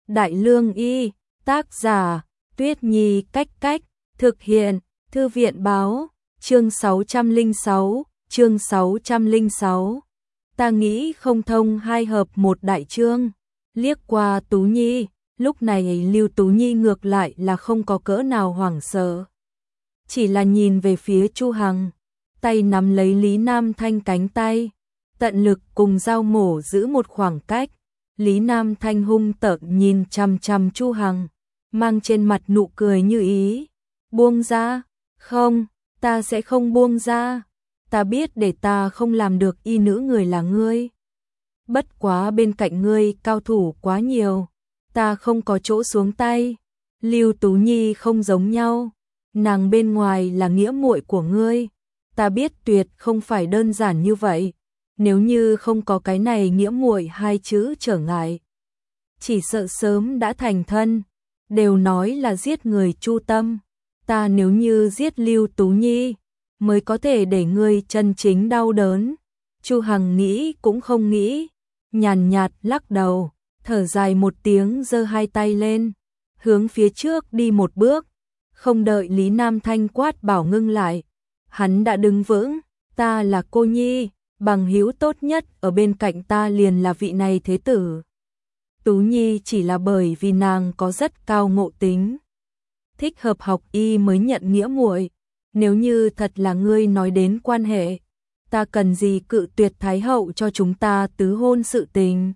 Đại Lương Y, tác giả, Tuyết Nhi Cách Cách, thực hiện, Thư viện Báo, chương 606. Ta nghĩ không thông hai hợp một đại chương. Liếc qua Tú Nhi, lúc này Lưu Tú Nhi ngược lại là không có cỡ nào hoảng sợ. Chỉ là nhìn về phía Chu Hằng, tay nắm lấy Lý Nam Thanh cánh tay, tận lực cùng dao mổ giữ một khoảng cách. Lý Nam Thanh hung tợn nhìn chằm chằm Chu Hằng, mang trên mặt nụ cười như ý. Buông ra, không, ta sẽ không buông ra. Ta biết để ta không làm được y nữ người là ngươi. Bất quá bên cạnh ngươi cao thủ quá nhiều, ta không có chỗ xuống tay. Lưu Tú Nhi không giống nhau, nàng bên ngoài là nghĩa muội của ngươi. Ta biết tuyệt không phải đơn giản như vậy. Nếu như không có cái này nghĩa muội hai chữ trở ngại, chỉ sợ sớm đã thành thân. Đều nói là giết người chu tâm, ta nếu như giết Lưu Tú Nhi mới có thể để ngươi chân chính đau đớn. Chu Hằng nghĩ cũng không nghĩ, nhàn nhạt lắc đầu, thở dài một tiếng, giơ hai tay lên, hướng phía trước đi một bước. Không đợi Lý Nam Thanh quát bảo ngưng lại, hắn đã đứng vững. Ta là cô nhi, bằng hữu tốt nhất ở bên cạnh ta liền là vị này thế tử. Tú Nhi chỉ là bởi vì nàng có rất cao ngộ tính, thích hợp học y mới nhận nghĩa muội. Nếu như thật là ngươi nói đến quan hệ, ta cần gì cự tuyệt Thái hậu cho chúng ta tứ hôn sự tình.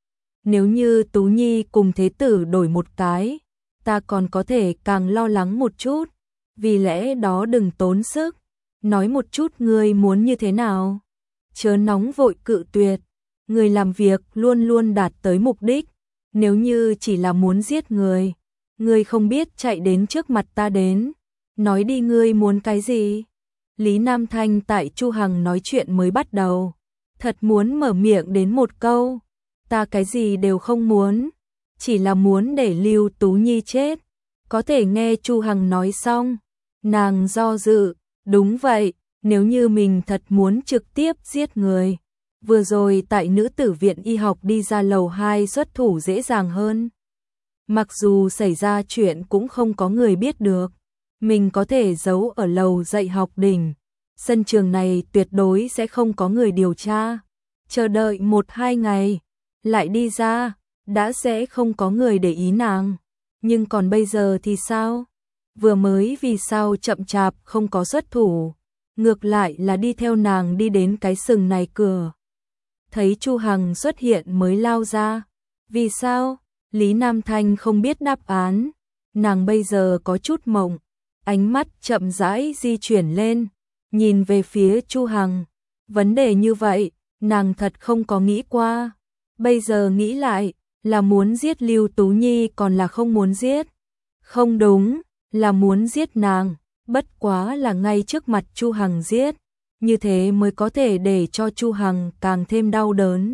Nếu như Tú Nhi cùng thế tử đổi một cái, ta còn có thể càng lo lắng một chút. Vì lẽ đó đừng tốn sức, nói một chút ngươi muốn như thế nào. Chớ nóng vội cự tuyệt, người làm việc luôn luôn đạt tới mục đích. Nếu như chỉ là muốn giết người, ngươi không biết chạy đến trước mặt ta đến. Nói đi, ngươi muốn cái gì? Lý Nam Thanh tại Chu Hằng nói chuyện mới bắt đầu, thật muốn mở miệng đến một câu. Ta cái gì đều không muốn, chỉ là muốn để Lưu Tú Nhi chết. Có thể nghe Chu Hằng nói xong, nàng do dự. Đúng vậy, nếu như mình thật muốn trực tiếp giết người, vừa rồi tại nữ tử viện y học đi ra lầu 2 xuất thủ dễ dàng hơn. Mặc dù xảy ra chuyện cũng không có người biết được, mình có thể giấu ở lầu dạy học đỉnh. Sân trường này tuyệt đối sẽ không có người điều tra. Chờ đợi 1-2 ngày, lại đi ra, đã sẽ không có người để ý nàng. Nhưng còn bây giờ thì sao? Vừa mới vì sao chậm chạp không có xuất thủ, ngược lại là đi theo nàng đi đến cái sừng này cửa. Thấy Chu Hằng xuất hiện mới lao ra. Vì sao? Lý Nam Thanh không biết đáp án. Nàng bây giờ có chút mộng, ánh mắt chậm rãi di chuyển lên, nhìn về phía Chu Hằng. Vấn đề như vậy, nàng thật không có nghĩ qua. Bây giờ nghĩ lại, là muốn giết Lưu Tú Nhi còn là không muốn giết? Không đúng, là muốn giết nàng, bất quá là ngay trước mặt Chu Hằng giết. Như thế mới có thể để cho Chu Hằng càng thêm đau đớn.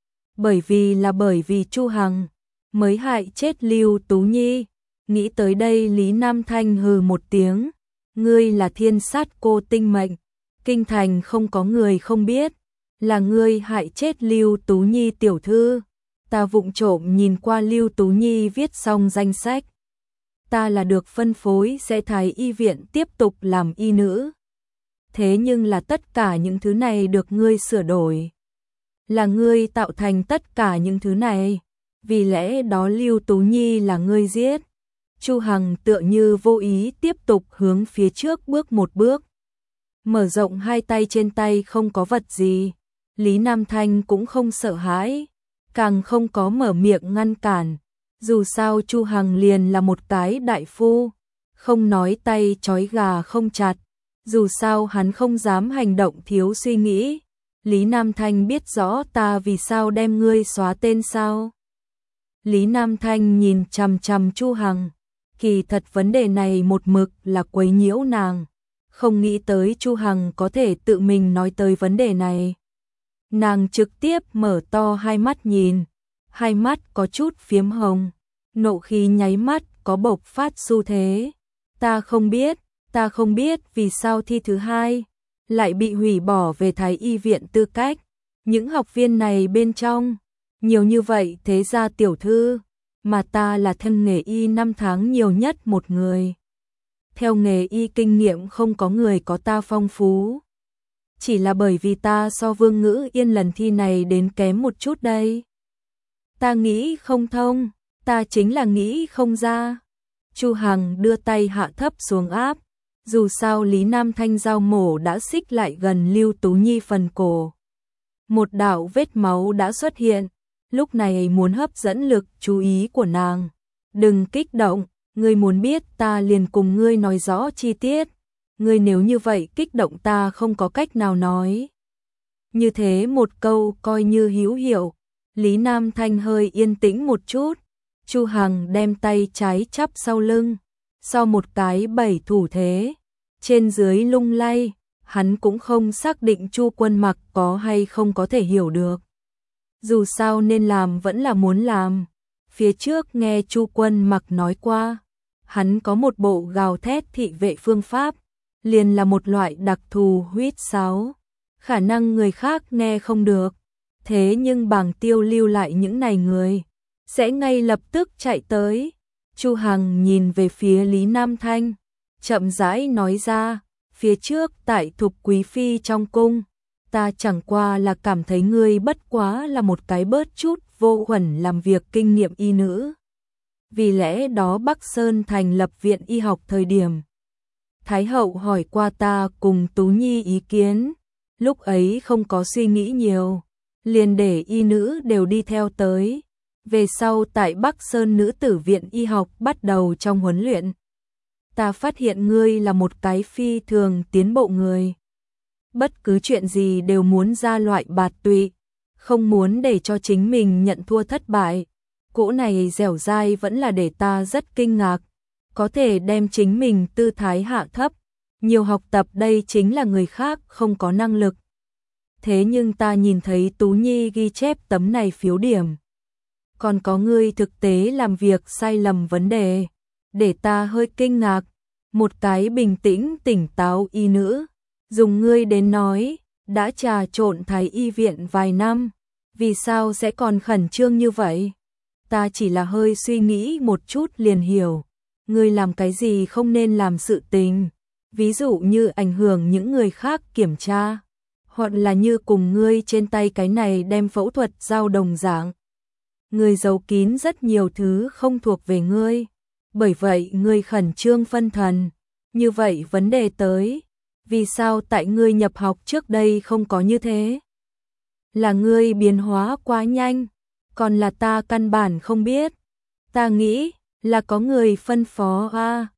Bởi vì Chu Hằng mới hại chết Lưu Tú Nhi. Nghĩ tới đây Lý Nam Thanh hừ một tiếng. Ngươi là thiên sát cô tinh mệnh, kinh thành không có người không biết, là ngươi hại chết Lưu Tú Nhi tiểu thư. Ta vụng trộm nhìn qua Lưu Tú Nhi viết xong danh sách. Ta là được phân phối sẽ Thái y viện tiếp tục làm y nữ. Thế nhưng là tất cả những thứ này được ngươi sửa đổi. Là ngươi tạo thành tất cả những thứ này. Vì lẽ đó Lưu Tú Nhi là ngươi giết. Chu Hằng tựa như vô ý tiếp tục hướng phía trước bước một bước. Mở rộng hai tay, trên tay không có vật gì. Lý Nam Thanh cũng không sợ hãi, càng không có mở miệng ngăn cản. Dù sao Chu Hằng liền là một cái đại phu, không nói tay trói gà không chặt. Dù sao hắn không dám hành động thiếu suy nghĩ. Lý Nam Thanh biết rõ ta vì sao đem ngươi xóa tên sao? Lý Nam Thanh nhìn chằm chằm Chu Hằng. Kỳ thật vấn đề này một mực là quấy nhiễu nàng. Không nghĩ tới Chu Hằng có thể tự mình nói tới vấn đề này. Nàng trực tiếp mở to hai mắt nhìn. Hai mắt có chút phiếm hồng. Nộ khí nháy mắt có bộc phát xu thế. Ta không biết vì sao thi thứ 2 lại bị hủy bỏ về Thái y viện tư cách. Những học viên này bên trong nhiều như vậy thế gia tiểu thư, mà ta là thân nghề y 5 tháng nhiều nhất một người. Theo nghề y kinh nghiệm không có người có ta phong phú. Chỉ là bởi vì ta so Vương Ngữ Yên lần thi này đến kém một chút đây. Ta nghĩ không thông, ta chính là nghĩ không ra. Chu Hằng đưa tay hạ thấp xuống áp, dù sao Lý Nam Thanh dao mổ đã xích lại gần Lưu Tú Nhi phần cổ. Một đạo vết máu đã xuất hiện, lúc này muốn hấp dẫn lực chú ý của nàng. Đừng kích động, ngươi muốn biết ta liền cùng ngươi nói rõ chi tiết. Ngươi nếu như vậy kích động ta không có cách nào nói. Như thế một câu coi như hữu hiệu. Lý Nam Thanh hơi yên tĩnh một chút. Chu Hằng đem tay trái chắp sau lưng, sau một cái 7 thủ thế, trên dưới lung lay, hắn cũng không xác định Chu Quân Mặc có hay không có thể hiểu được. Dù sao nên làm vẫn là muốn làm. Phía trước nghe Chu Quân Mặc nói qua, hắn có một bộ gào thét thị vệ phương pháp, liền là một loại đặc thù huýt sáo, khả năng người khác nghe không được. Thế nhưng Bàng Tiêu lưu lại những này người sẽ ngay lập tức chạy tới. Chu Hằng nhìn về phía Lý Nam Thanh, chậm rãi nói ra, phía trước tại Thục Quý Phi trong cung, ta chẳng qua là cảm thấy ngươi bất quá là một cái bớt chút vô khuẩn làm việc kinh nghiệm y nữ. Vì lẽ đó Bắc Sơn thành lập viện y học thời điểm. Thái hậu hỏi qua ta cùng Tú Nhi ý kiến, lúc ấy không có suy nghĩ nhiều, liền để y nữ đều đi theo tới. Về sau tại Bắc Sơn Nữ Tử Viện Y học bắt đầu trong huấn luyện. Ta phát hiện ngươi là một cái phi thường tiến bộ người. Bất cứ chuyện gì đều muốn ra loại bạt tụy, không muốn để cho chính mình nhận thua thất bại. Cỗ này dẻo dai vẫn là để ta rất kinh ngạc. Có thể đem chính mình tư thái hạ thấp. Nhiều học tập đây chính là người khác không có năng lực. Thế nhưng ta nhìn thấy Tú Nhi ghi chép tấm này phiếu điểm. Còn có ngươi thực tế làm việc sai lầm vấn đề, để ta hơi kinh ngạc. Một cái bình tĩnh tỉnh táo y nữ, dùng ngươi đến nói, đã trà trộn Thái y viện vài năm, vì sao sẽ còn khẩn trương như vậy? Ta chỉ là hơi suy nghĩ một chút liền hiểu, ngươi làm cái gì không nên làm sự tình, ví dụ như ảnh hưởng những người khác kiểm tra, hoặc là như cùng ngươi trên tay cái này đem phẫu thuật giao đồng dạng. Ngươi giấu kín rất nhiều thứ không thuộc về ngươi, bởi vậy ngươi khẩn trương phân thần. Như vậy vấn đề tới, vì sao tại ngươi nhập học trước đây không có như thế? Là ngươi biến hóa quá nhanh, còn là ta căn bản không biết. Ta nghĩ là có người phân phó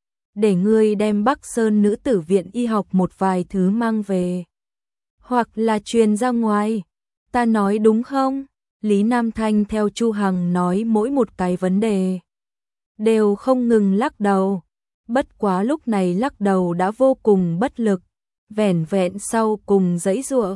để ngươi đem Bắc Sơn Nữ Tử Viện Y học một vài thứ mang về, hoặc là truyền ra ngoài. Ta nói đúng không? Lý Nam Thanh theo Chu Hằng nói mỗi một cái vấn đề đều không ngừng lắc đầu. Bất quá lúc này lắc đầu đã vô cùng bất lực, vẻn vẹn sau cùng giãy giụa.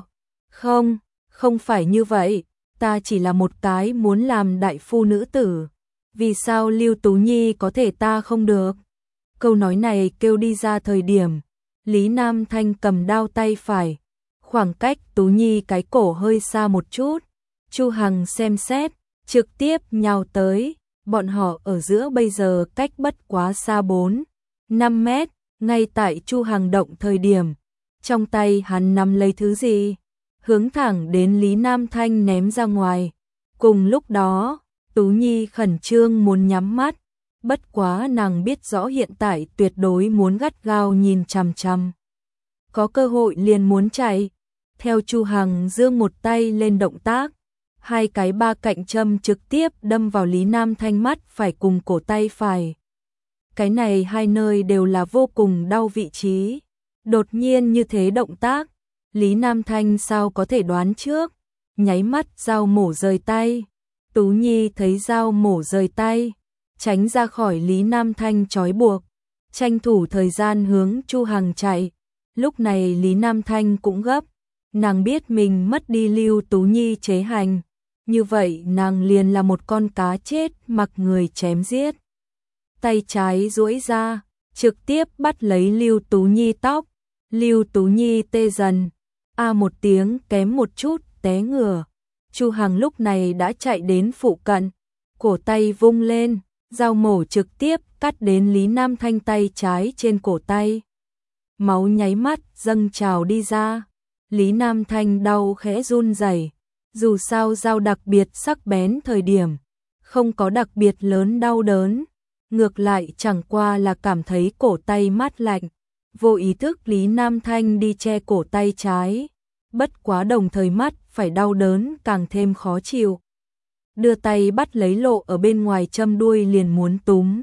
Không phải như vậy, ta chỉ là một cái muốn làm đại phu nữ tử. Vì sao Lưu Tú Nhi có thể ta không được? Câu nói này kêu đi ra thời điểm, Lý Nam Thanh cầm đao tay phải, khoảng cách Tú Nhi cái cổ hơi xa một chút. Chu Hằng xem xét, trực tiếp nhào tới, bọn họ ở giữa bây giờ cách bất quá xa 4-5 mét, ngay tại Chu Hằng động thời điểm, trong tay hắn nắm lấy thứ gì, hướng thẳng đến Lý Nam Thanh ném ra ngoài. Cùng lúc đó, Tú Nhi khẩn trương muốn nhắm mắt, bất quá nàng biết rõ hiện tại tuyệt đối muốn gắt gao nhìn chằm chằm. Có cơ hội liền muốn chạy. Theo Chu Hằng giương một tay lên động tác, hai cái ba cạnh châm trực tiếp đâm vào Lý Nam Thanh mắt phải cùng cổ tay phải. Cái này hai nơi đều là vô cùng đau vị trí. Đột nhiên như thế động tác, Lý Nam Thanh sao có thể đoán trước, nháy mắt dao mổ rời tay. Tú Nhi thấy dao mổ rời tay, tránh ra khỏi Lý Nam Thanh trói buộc, tranh thủ thời gian hướng Chu Hằng chạy. Lúc này Lý Nam Thanh cũng gấp, nàng biết mình mất đi Lưu Tú Nhi chế hành, như vậy nàng liền là một con cá chết mặc người chém giết. Tay trái duỗi ra, trực tiếp bắt lấy Lưu Tú Nhi tóc. Lưu Tú Nhi tê dần, một tiếng kém một chút té ngửa. Chu Hằng lúc này đã chạy đến phụ cận, cổ tay vung lên, dao mổ trực tiếp cắt đến Lý Nam Thanh tay trái trên cổ tay. Máu nháy mắt dâng trào đi ra. Lý Nam Thanh đau khẽ run rẩy. Dù sao dao đặc biệt sắc bén thời điểm, không có đặc biệt lớn đau đớn, ngược lại chẳng qua là cảm thấy cổ tay mát lạnh. Vô ý thức Lý Nam Thanh đi che cổ tay trái, bất quá đồng thời mắt phải đau đớn càng thêm khó chịu. Đưa tay bắt lấy lộ ở bên ngoài châm đuôi liền muốn túm.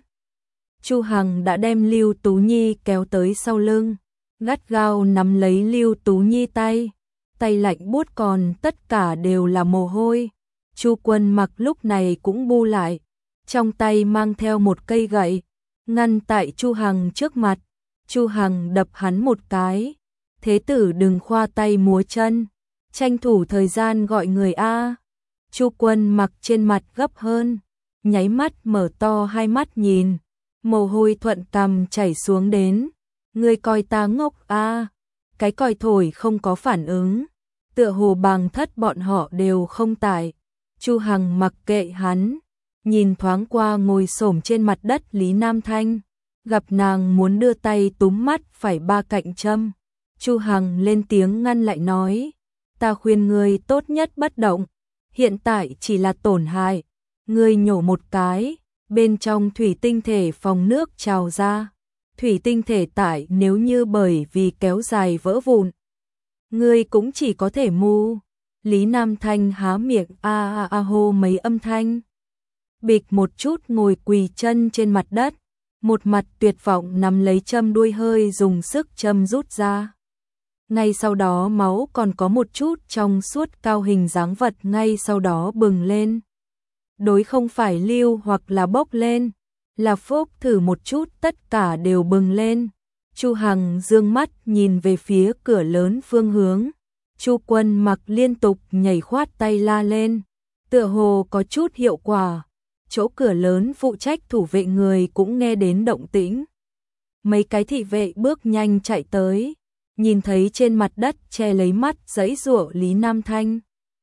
Chu Hằng đã đem Lưu Tú Nhi kéo tới sau lưng, gắt gao nắm lấy Lưu Tú Nhi tay, tay lạnh buốt còn tất cả đều là mồ hôi. Chu Quân Mặc lúc này cũng bu lại, trong tay mang theo một cây gậy, ngăn tại Chu Hằng trước mặt. Chu Hằng đập hắn một cái, thế tử đừng khoa tay múa chân, tranh thủ thời gian gọi người a. Chu Quân Mặc trên mặt gấp hơn, nháy mắt mở to hai mắt nhìn, mồ hôi thuận cằm chảy xuống đến. Ngươi coi ta ngốc a? Cái còi thổi không có phản ứng, tựa hồ Bàng Thất bọn họ đều không tại. Chu Hằng mặc kệ hắn, nhìn thoáng qua ngồi xổm trên mặt đất Lý Nam Thanh, gặp nàng muốn đưa tay túm mắt phải ba cạnh châm. Chu Hằng lên tiếng ngăn lại nói, ta khuyên ngươi tốt nhất bất động, hiện tại chỉ là tổn hại. Ngươi nhổ một cái, bên trong thủy tinh thể phòng nước trào ra. Thủy tinh thể tại nếu như bởi vì kéo dài vỡ vụn, ngươi cũng chỉ có thể mu. Lý Nam Thanh há miệng a a hô mấy âm thanh. Bịch một chút ngồi quỳ chân trên mặt đất, một mặt tuyệt vọng nắm lấy châm đuôi hơi dùng sức châm rút ra. Ngay sau đó máu còn có một chút trong suốt cao hình dáng vật ngay sau đó bừng lên. Đối không phải lưu hoặc là bốc lên, là phốc thử một chút tất cả đều bừng lên. Chu Hằng dương mắt nhìn về phía cửa lớn phương hướng. Chu Quân Mặc liên tục nhảy khoát tay la lên, tựa hồ có chút hiệu quả. Chỗ cửa lớn phụ trách thủ vệ người cũng nghe đến động tĩnh. Mấy cái thị vệ bước nhanh chạy tới, nhìn thấy trên mặt đất che lấy mắt giãy giụa Lý Nam Thanh.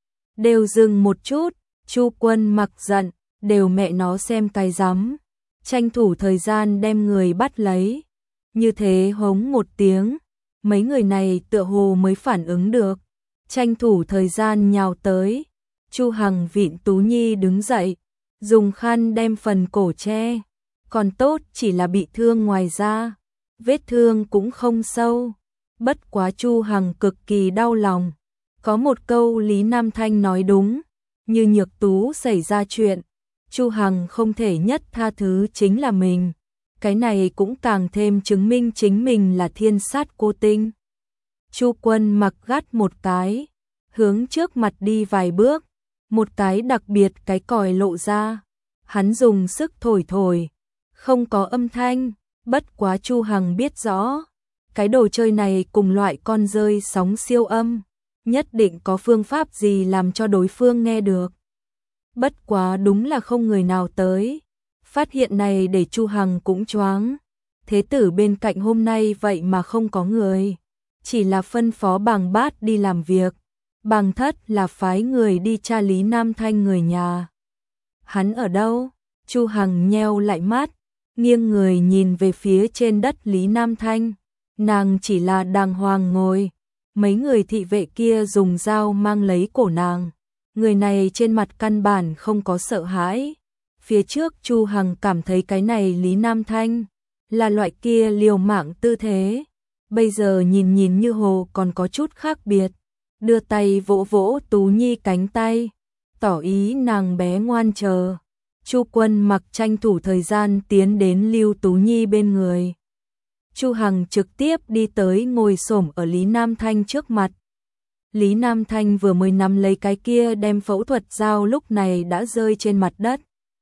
Đều dừng một chút, Chu Quân Mặc giận, đều mẹ nó xem cái rắm, tranh thủ thời gian đem người bắt lấy. Như thế hống một tiếng, mấy người này tựa hồ mới phản ứng được, tranh thủ thời gian nhào tới. Chu Hằng vịn Tú Nhi đứng dậy, dùng khăn đem phần cổ che, còn tốt chỉ là bị thương ngoài da, vết thương cũng không sâu. Bất quá Chu Hằng cực kỳ đau lòng, có một câu Lý Nam Thanh nói đúng, như Nhược Tú xảy ra chuyện, Chu Hằng không thể nhất tha thứ chính là mình. Cái này cũng càng thêm chứng minh chính mình là thiên sát cô tinh. Chu Quân Mặc gắt một cái, hướng trước mặt đi vài bước, một cái đặc biệt cái còi lộ ra, hắn dùng sức thổi thổi, không có âm thanh, bất quá Chu Hằng biết rõ, cái đồ chơi này cùng loại con rơi sóng siêu âm, nhất định có phương pháp gì làm cho đối phương nghe được. Bất quá đúng là không người nào tới. Phát hiện này để Chu Hằng cũng choáng. Thế tử bên cạnh hôm nay vậy mà không có người, chỉ là phân phó Bàng Bát đi làm việc. Bàng Thất là phái người đi tra Lý Nam Thanh người nhà. Hắn ở đâu? Chu Hằng nheo lại mắt, nghiêng người nhìn về phía trên đất Lý Nam Thanh. Nàng chỉ là đàng hoàng ngồi, mấy người thị vệ kia dùng dao mang lấy cổ nàng. Người này trên mặt căn bản không có sợ hãi. Phía trước Chu Hằng cảm thấy cái này Lý Nam Thanh là loại kia liều mạng tư thế, bây giờ nhìn như hồ còn có chút khác biệt. Đưa tay vỗ vỗ Tú Nhi cánh tay, tỏ ý nàng bé ngoan chờ. Chu Quân Mặc tranh thủ thời gian tiến đến Lưu Tú Nhi bên người. Chu Hằng trực tiếp đi tới ngồi xổm ở Lý Nam Thanh trước mặt. Lý Nam Thanh vừa mới nắm lấy cái kia đem phẫu thuật dao lúc này đã rơi trên mặt đất.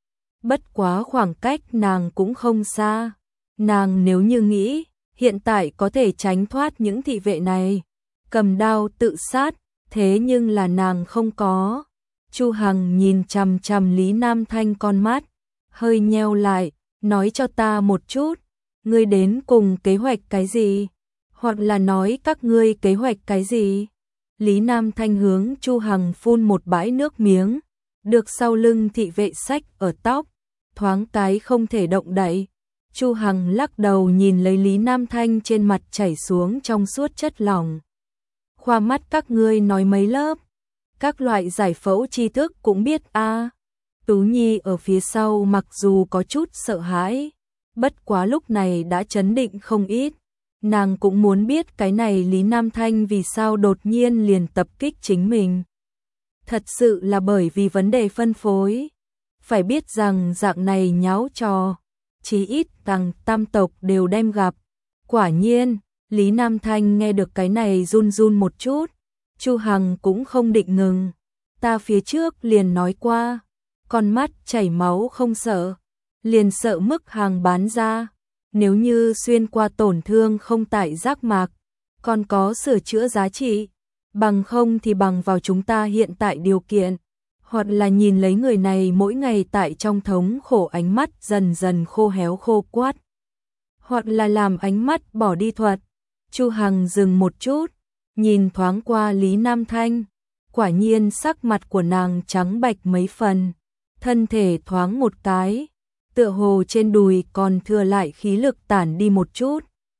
Bất quá khoảng cách nàng cũng không xa. Nàng nếu như nghĩ, hiện tại có thể tránh thoát những thị vệ này, cầm đao tự sát, thế nhưng là nàng không có. Chu Hằng nhìn chằm chằm Lý Nam Thanh con mắt, hơi nheo lại, nói cho ta một chút, ngươi đến cùng kế hoạch cái gì? Hoặc là nói các ngươi kế hoạch cái gì? Lý Nam Thanh hướng Chu Hằng phun một bãi nước miếng, được sau lưng thị vệ xách ở tóc, thoáng cái không thể động đậy. Chu Hằng lắc đầu nhìn lấy Lý Nam Thanh trên mặt chảy xuống trong suốt chất lỏng. Khoa mắt các ngươi nói mấy lớp, các loại giải phẫu tri thức cũng biết a. Tú Nhi ở phía sau mặc dù có chút sợ hãi, bất quá lúc này đã trấn định không ít. Nàng cũng muốn biết cái này Lý Nam Thanh vì sao đột nhiên liền tập kích chính mình. Thật sự là bởi vì vấn đề phân phối. Phải biết rằng dạng này nháo trò, chí ít rằng tam tộc đều đem gặp. Quả nhiên, Lý Nam Thanh nghe được cái này run run một chút. Chu Hằng cũng không định ngừng. Ta phía trước liền nói qua, con mắt chảy máu không sợ, liền sợ mức hàng bán ra. Nếu như xuyên qua tổn thương không tại giác mạc, còn có sửa chữa giá trị, bằng không thì bằng vào chúng ta hiện tại điều kiện, hoặc là nhìn lấy người này mỗi ngày tại trong thống khổ ánh mắt dần dần khô héo khô quắt, hoặc là làm ánh mắt bỏ đi thuật. Chu Hằng dừng một chút, nhìn thoáng qua Lý Nam Thanh, quả nhiên sắc mặt của nàng trắng bạch mấy phần, thân thể thoáng một cái, tựa hồ trên đùi còn thừa lại khí lực tản đi một chút.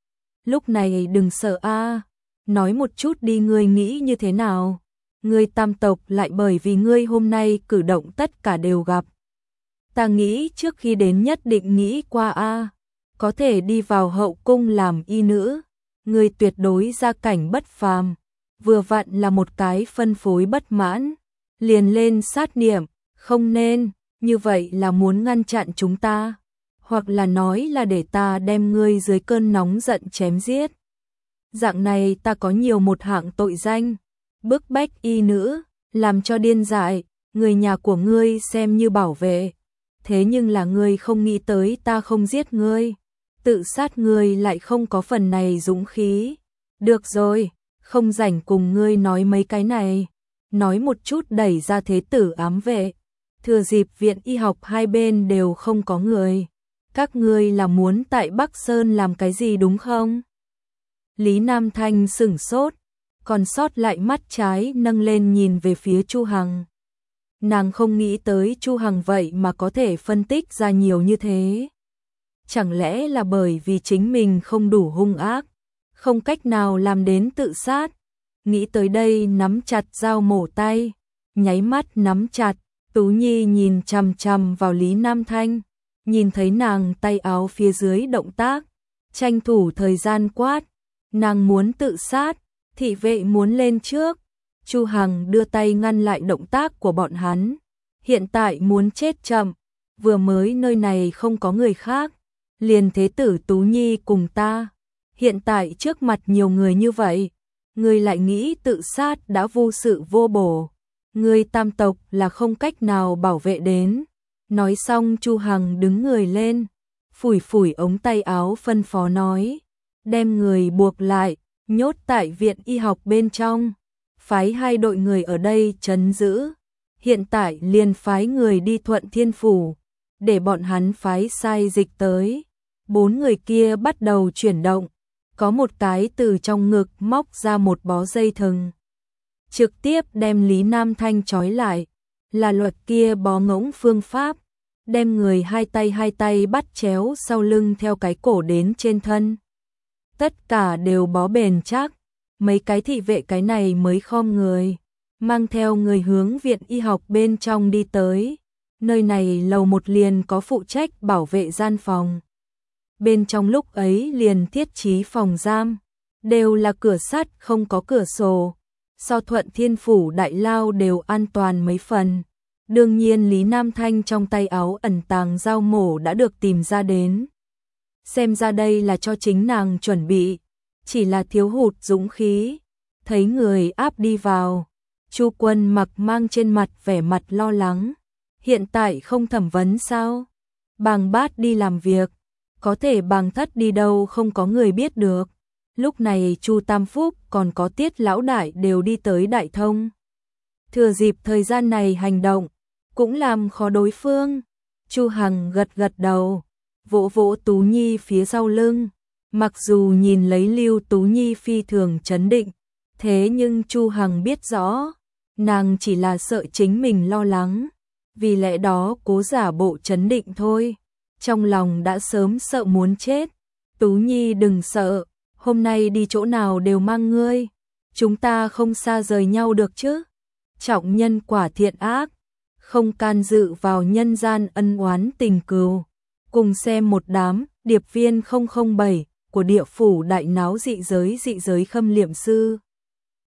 Lúc này đừng sợ a, nói một chút đi, ngươi nghĩ như thế nào? Ngươi tam tộc lại bởi vì ngươi hôm nay cử động tất cả đều gặp. Ta nghĩ trước khi đến nhất định nghĩ qua a, có thể đi vào hậu cung làm y nữ, ngươi tuyệt đối gia cảnh bất phàm, vừa vặn là một cái phân phối bất mãn, liền lên sát niệm, không nên, như vậy là muốn ngăn chặn chúng ta, hoặc là nói là để ta đem ngươi dưới cơn nóng giận chém giết. Dạng này ta có nhiều một hạng tội danh, bức bách y nữ, làm cho điên dại, người nhà của ngươi xem như bảo vệ. Thế nhưng là ngươi không nghĩ tới ta không giết ngươi, tự sát ngươi lại không có phần này dũng khí. Được rồi, không rảnh cùng ngươi nói mấy cái này, nói một chút đẩy ra thế tử ám vệ. Thừa dịp viện y học hai bên đều không có người, các ngươi là muốn tại Bắc Sơn làm cái gì đúng không? Lý Nam Thanh sửng sốt, còn sót lại mắt trái nâng lên nhìn về phía Chu Hằng. Nàng không nghĩ tới Chu Hằng vậy mà có thể phân tích ra nhiều như thế. Chẳng lẽ là bởi vì chính mình không đủ hung ác, không cách nào làm đến tự sát? Nghĩ tới đây nắm chặt dao mổ tay, nháy mắt nắm chặt. Tú Nhi nhìn chằm chằm vào Lý Nam Thanh, nhìn thấy nàng tay áo phía dưới động tác, tranh thủ thời gian quát, nàng muốn tự sát, thị vệ muốn lên trước. Chu Hằng đưa tay ngăn lại động tác của bọn hắn, hiện tại muốn chết chậm, vừa mới nơi này không có người khác, liền thế tử Tú Nhi cùng ta, hiện tại trước mặt nhiều người như vậy, người lại nghĩ tự sát đã vô sự vô bổ. Người tam tộc là không cách nào bảo vệ đến. Nói xong Chu Hằng đứng người lên, phủi phủi ống tay áo phân phó nói, đem người buộc lại, nhốt tại viện y học bên trong, phái 2 đội người ở đây trấn giữ. Hiện tại liền phái người đi Thuận Thiên Phủ, để bọn hắn phái sai dịch tới. 4 người kia bắt đầu chuyển động, có một cái từ trong ngực móc ra một bó dây thừng, trực tiếp đem Lý Nam Thanh trói lại, là luật kia bó ngỗng phương pháp, đem người hai tay bắt chéo sau lưng theo cái cổ đến trên thân. Tất cả đều bó bền chắc, mấy cái thị vệ cái này mới khom người, mang theo người hướng viện y học bên trong đi tới. Nơi này lầu 1 liền có phụ trách bảo vệ gian phòng. Bên trong lúc ấy liền thiết trí phòng giam, đều là cửa sắt không có cửa sổ. So Thuận Thiên Phủ đại lao đều an toàn mấy phần. Đương nhiên Lý Nam Thanh trong tay áo ẩn tàng dao mổ đã được tìm ra đến. Xem ra đây là cho chính nàng chuẩn bị, chỉ là thiếu hụt dũng khí. Thấy người áp đi vào, Chu Quân Mặc mang trên mặt vẻ mặt lo lắng. Hiện tại không thẩm vấn sao? Bàng Bát đi làm việc, có thể Bàng Thất đi đâu không có người biết được. Lúc này Chu Tam Phúc còn có Tiết lão đại đều đi tới Đại Thông. Thừa dịp thời gian này hành động, cũng làm khó đối phương. Chu Hằng gật gật đầu, vỗ vỗ Tú Nhi phía sau lưng. Mặc dù nhìn lấy Lưu Tú Nhi phi thường trấn định, thế nhưng Chu Hằng biết rõ, nàng chỉ là sợ chính mình lo lắng, vì lẽ đó cố giả bộ trấn định thôi. Trong lòng đã sớm sợ muốn chết. Tú Nhi đừng sợ, hôm nay đi chỗ nào đều mang ngươi, chúng ta không xa rời nhau được chứ. Trọng nhân quả thiện ác, không can dự vào nhân gian ân oán tình cừu. Cùng xem một đám điệp viên 007 của địa phủ đại náo dị giới Khâm Liệm Sư.